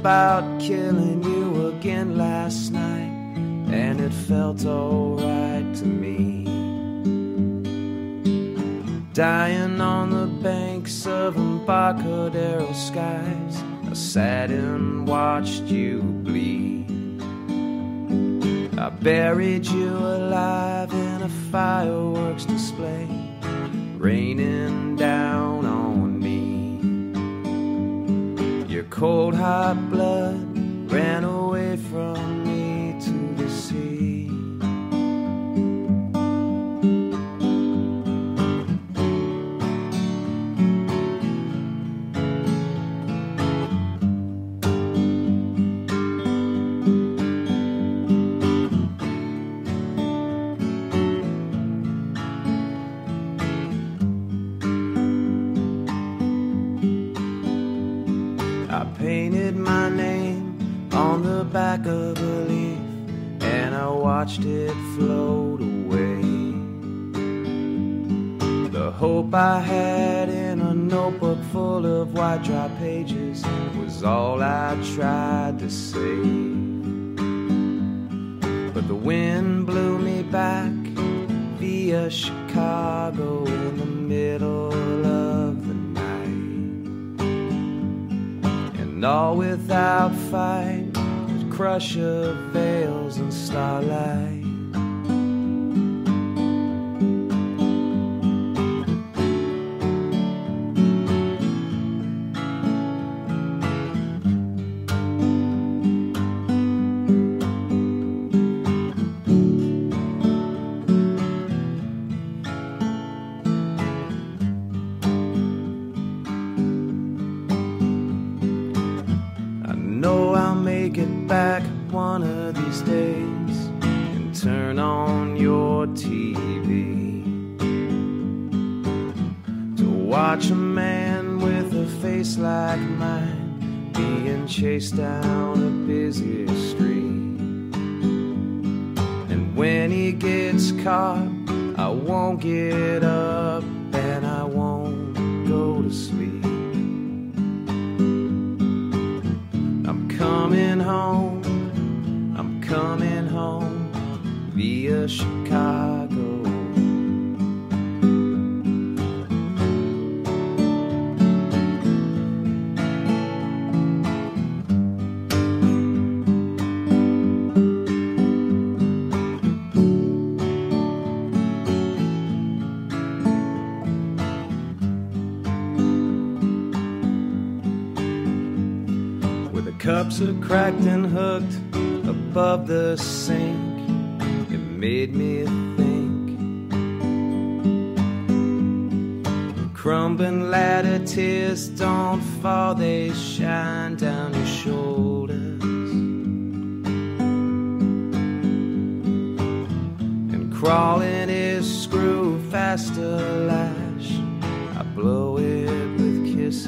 about killing you again last night, and it felt alright to me. Dying on the banks of Embarcadero skies, I sat and watched you bleed. I buried you alive in a fireworks display, raining down on me. Your cold hot blood ran away from me to the sea. Painted my name on the back of a leaf, and I watched it float away. The hope I had in a notebook full of white dry pages was all I tried to save. But the wind blew me back via Chicago in the middle of the and all without fight, with crush of veils and starlight. Get back one of these days and turn on your TV to watch a man with a face like mine being chased down a busy street. And when he gets caught, I won't get up and I won't go to sleep. Coming home via Chicago. Cups are cracked and hooked above the sink. It made me think. Crumbling ladder tears don't fall, they shine down your shoulders. And crawling is screw faster lash, I blow it with kisses.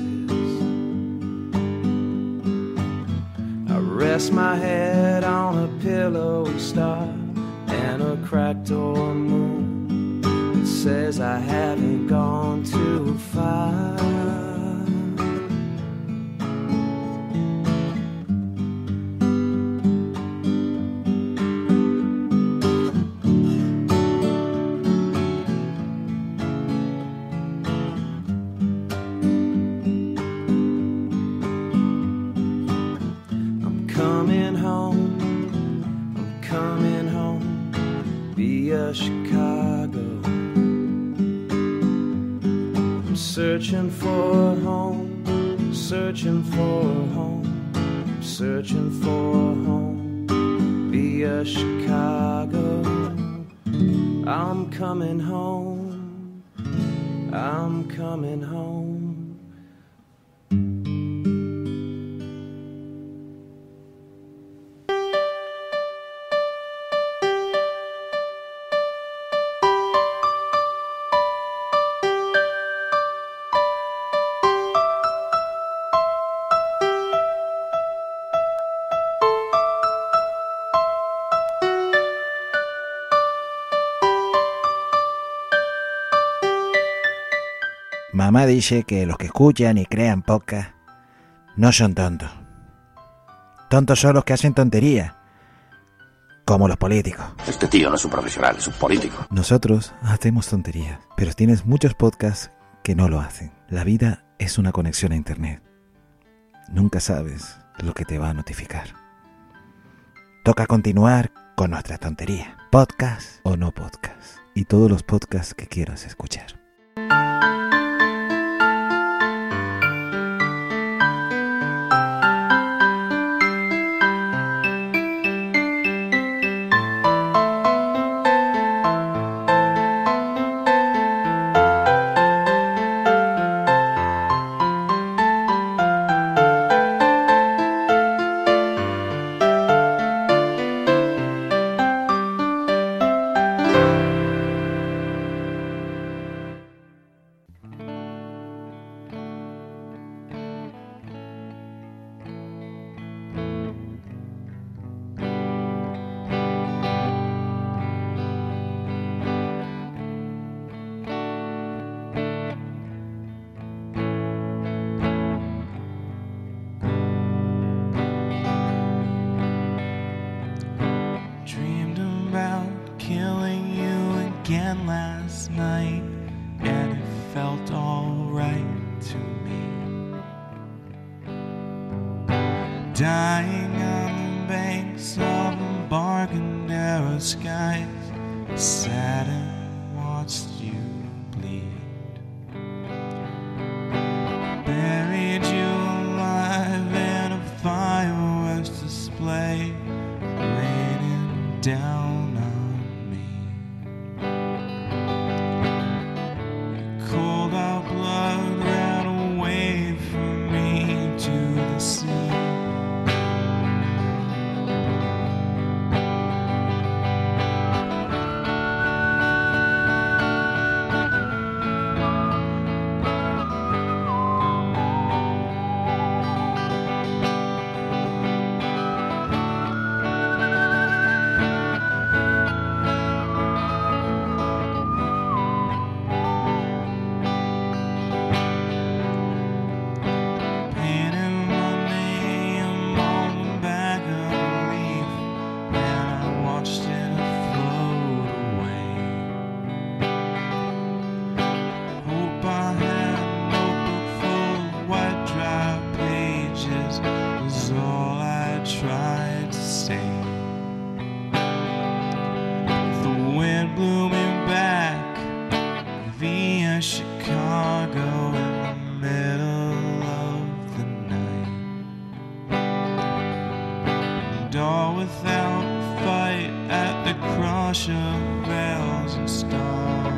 Rest my head on a pillowy star and a cracked door moon that says I haven't gone too far. Chicago. I'm searching for a home, searching for a home, searching for a home via Chicago. I'm coming home, I'm coming home. Mamá dice que los que escuchan y crean podcast no son tontos. Tontos son los que hacen tonterías, como los políticos. Este tío no es un profesional, es un político. Nosotros hacemos tonterías, pero tienes muchos podcasts que no lo hacen. La vida es una conexión a internet. Nunca sabes lo que te va a notificar. Toca continuar con nuestra tontería. Podcast o no podcast. Y todos los podcasts que quieras escuchar. Last night, and it felt alright to me. Dying on the banks of Embarcadero skies, sat and watched you bleed. Buried you alive in a fireworks display, raining down. Tried to say, the wind blew me back via Chicago in the middle of the night, and all without a fight at the crush of bells and starlight.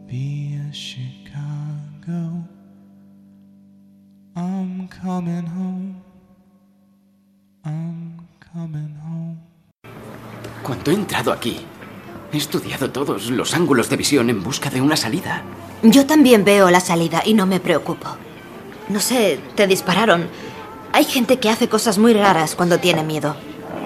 via Chicago. I'm coming home. I'm coming home. Cuando he entrado aquí, he estudiado todos los ángulos de visión en busca de una salida. Yo también veo la salida y no me preocupo. No sé, te dispararon. Hay gente que hace cosas muy raras cuando tiene miedo.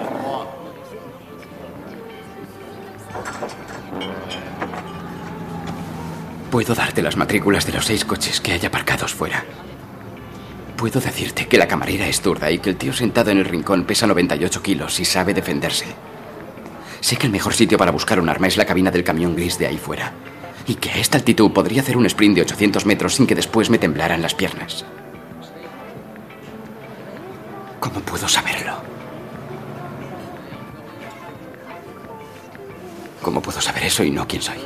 Puedo darte las matrículas de los 6 coches que hay aparcados fuera. Puedo decirte que la camarera es zurda y que el tío sentado en el rincón pesa 98 kilos y sabe defenderse. Sé que el mejor sitio para buscar un arma es la cabina del camión gris de ahí fuera. Y que a esta altitud podría hacer un sprint de 800 metros sin que después me temblaran las piernas. ¿Cómo puedo saberlo? ¿Cómo puedo saber eso y no quién soy?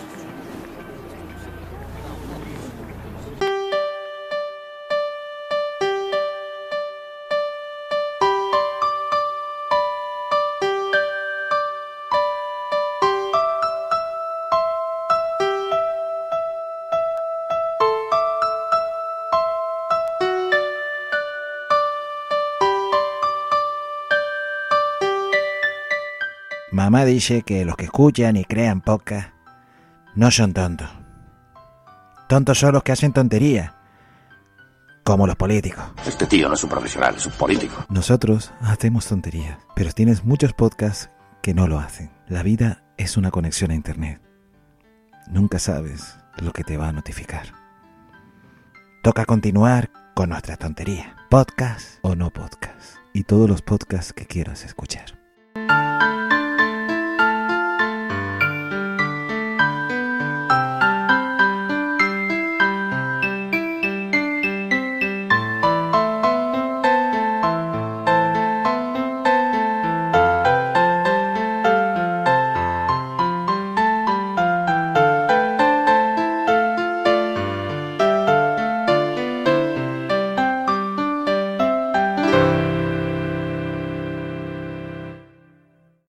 Mamá dice que los que escuchan y crean podcast no son tontos. Tontos son los que hacen tonterías, como los políticos. Este tío no es un profesional, es un político. Nosotros hacemos tonterías, pero tienes muchos podcasts que no lo hacen. La vida es una conexión a internet. Nunca sabes lo que te va a notificar. Toca continuar con nuestra tontería. Podcast o no podcast. Y todos los podcasts que quieras escuchar.